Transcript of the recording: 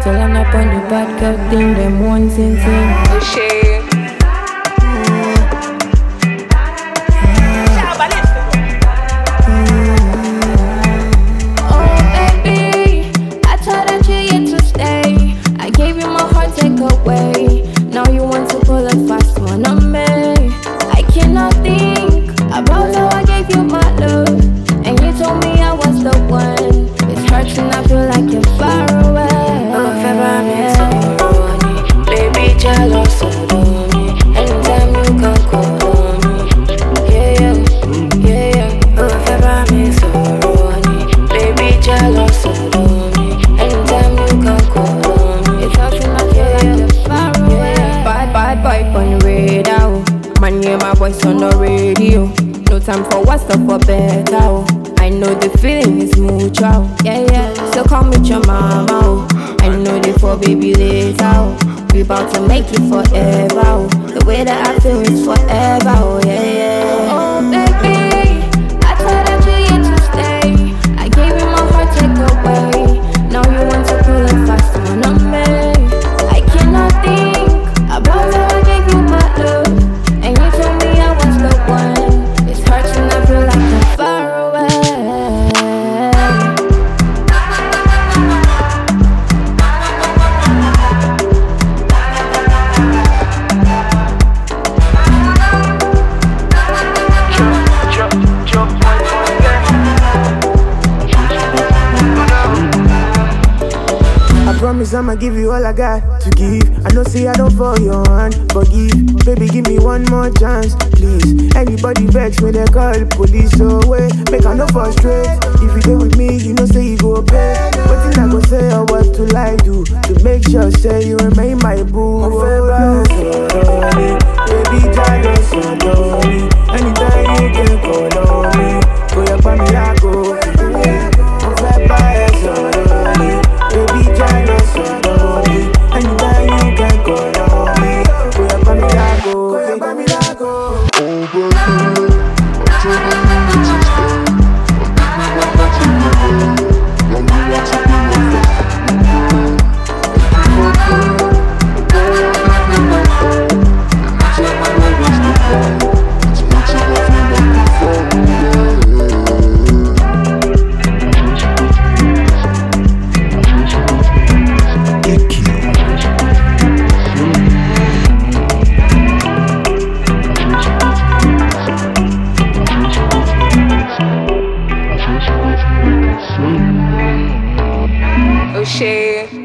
Tell them up on the bad girl thing, them one thing. Oh shit. Oh baby, I thought that you yet to stay. I gave you my heart, take away. Now you want to pull a fast one on me. I cannot think about how I gave you my love, and you told me I was the one. It's hurting, I feel like you're far away. Oh, February, I'm so running. Baby, jealous of me. Anytime you can call on me. Yeah, yeah. Oh, February, I'm so running. Baby, jealous of me. Anytime you can call on me. It's hurting, I feel like you're far away. Bad boy on the radar. Man, hear my voice on the radio. No time for what's up for better. I know the feeling is mutual. Yeah. So come with your mama. I know they for baby later. We about to make it forever. The way that I feel is forever. Yeah. Oh baby, I thought that you yet to stay. I gave you my heart, take away. Now you want to pull it fast on me. I cannot think about how I gave you my love, and you told me I was the one. It's hurting, I feel like I'm far away. I promise I'ma give you all I got to give. I know say I don't fall your hand, forgive. Baby, give me one more chance, please. Anybody vex when they call police, so wait, make I no frustrate. If you dey with me, you know say you go pay. What I go say or what to lie do to make sure say you remain my boo. Baby, jealous of me. Anytime you can call on me, go up on me, I go. Baby, jealous of me. Anytime you can call on me, go up on me, I go. Go up on me, I go. Oh baby, I'm telling you to stay. I'm giving you what you want to Oh shit.